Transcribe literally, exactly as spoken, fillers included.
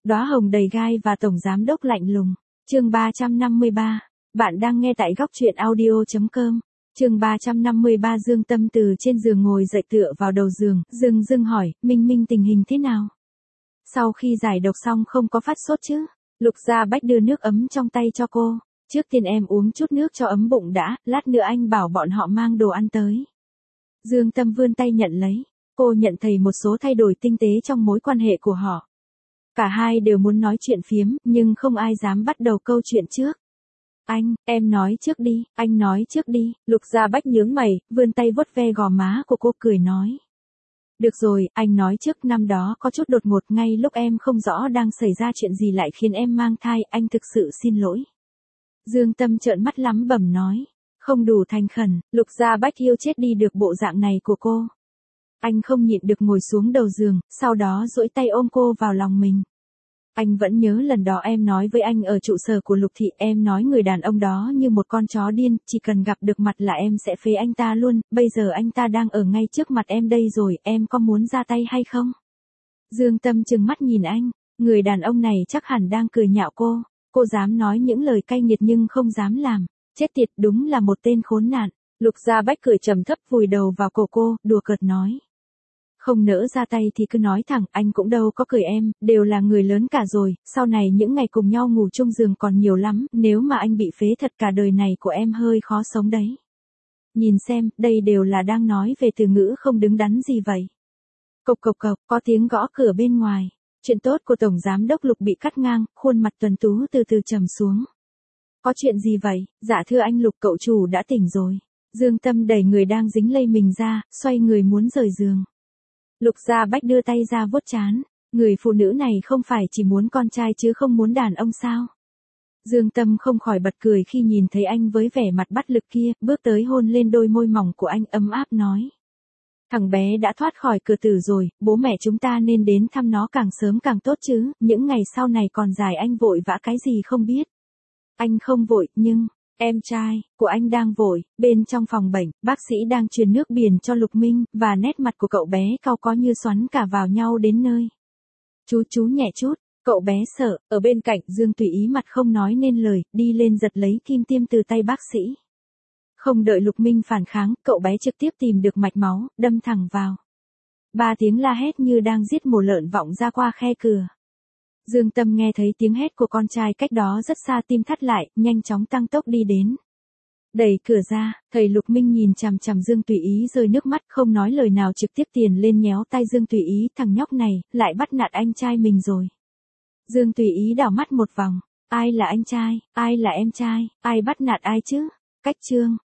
Đóa hồng đầy gai và tổng giám đốc lạnh lùng. Chương ba trăm năm mươi ba. Bạn đang nghe tại góc truyện audio chấm com. Chương ba trăm năm mươi ba. Dương Tâm từ trên giường ngồi dậy tựa vào đầu giường, dưng dưng hỏi, Minh Minh tình hình thế nào? Sau khi giải độc xong không có phát sốt chứ? Lục Gia Bách đưa nước ấm trong tay cho cô. Trước tiên em uống chút nước cho ấm bụng đã, lát nữa anh bảo bọn họ mang đồ ăn tới. Dương Tâm vươn tay nhận lấy. Cô nhận thấy một số thay đổi tinh tế trong mối quan hệ của họ. Cả hai đều muốn nói chuyện phiếm, nhưng không ai dám bắt đầu câu chuyện trước. Anh, em nói trước đi, anh nói trước đi. Lục Gia Bách nhướng mày, vươn tay vuốt ve gò má của cô cười nói. Được rồi, anh nói trước, năm đó có chút đột ngột ngay lúc em không rõ đang xảy ra chuyện gì lại khiến em mang thai, anh thực sự xin lỗi. Dương Tâm trợn mắt lắm bẩm nói. Không đủ thành khẩn, Lục Gia Bách yêu chết đi được bộ dạng này của cô. Anh không nhịn được ngồi xuống đầu giường, sau đó duỗi tay ôm cô vào lòng mình. Anh vẫn nhớ lần đó em nói với anh ở trụ sở của Lục Thị, em nói người đàn ông đó như một con chó điên, chỉ cần gặp được mặt là em sẽ phế anh ta luôn, bây giờ anh ta đang ở ngay trước mặt em đây rồi, em có muốn ra tay hay không? Dương Tâm trừng mắt nhìn anh, người đàn ông này chắc hẳn đang cười nhạo cô, cô dám nói những lời cay nghiệt nhưng không dám làm, chết tiệt, đúng là một tên khốn nạn. Lục Gia Bách cười trầm thấp vùi đầu vào cổ cô, đùa cợt nói. Không nỡ ra tay thì cứ nói thẳng, anh cũng đâu có cười em, đều là người lớn cả rồi, sau này những ngày cùng nhau ngủ chung giường còn nhiều lắm, nếu mà anh bị phế thật cả đời này của em hơi khó sống đấy. Nhìn xem, đây đều là đang nói về từ ngữ không đứng đắn gì vậy. Cộc cộc cộc, có tiếng gõ cửa bên ngoài. Chuyện tốt của Tổng Giám đốc Lục bị cắt ngang, khuôn mặt tuần tú từ từ trầm xuống. Có chuyện gì vậy? Dạ thưa anh Lục, cậu chủ đã tỉnh rồi. Dương Tâm đẩy người đang dính lây mình ra, xoay người muốn rời giường. Lục Gia Bách đưa tay ra vuốt trán, người phụ nữ này không phải chỉ muốn con trai chứ không muốn đàn ông sao? Dương Tâm không khỏi bật cười khi nhìn thấy anh với vẻ mặt bắt lực kia, bước tới hôn lên đôi môi mỏng của anh ấm áp nói. Thằng bé đã thoát khỏi cửa tử rồi, bố mẹ chúng ta nên đến thăm nó càng sớm càng tốt chứ, những ngày sau này còn dài, anh vội vã cái gì không biết. Anh không vội, nhưng... Em trai của anh đang vội, bên trong phòng bệnh, bác sĩ đang truyền nước biển cho Lục Minh, và nét mặt của cậu bé cau có như xoắn cả vào nhau đến nơi. Chú chú nhẹ chút, cậu bé sợ, ở bên cạnh Dương Tùy Ý mặt không nói nên lời, đi lên giật lấy kim tiêm từ tay bác sĩ. Không đợi Lục Minh phản kháng, cậu bé trực tiếp tìm được mạch máu, đâm thẳng vào. Ba tiếng la hét như đang giết mổ lợn vọng ra qua khe cửa. Dương Tâm nghe thấy tiếng hét của con trai cách đó rất xa, tim thắt lại, nhanh chóng tăng tốc đi đến. Đẩy cửa ra, thầy Lục Minh nhìn chằm chằm Dương Tùy Ý rơi nước mắt, không nói lời nào trực tiếp tiền lên nhéo tay Dương Tùy Ý, thằng nhóc này, lại bắt nạt anh trai mình rồi. Dương Tùy Ý đảo mắt một vòng, ai là anh trai, ai là em trai, ai bắt nạt ai chứ? Cách chương,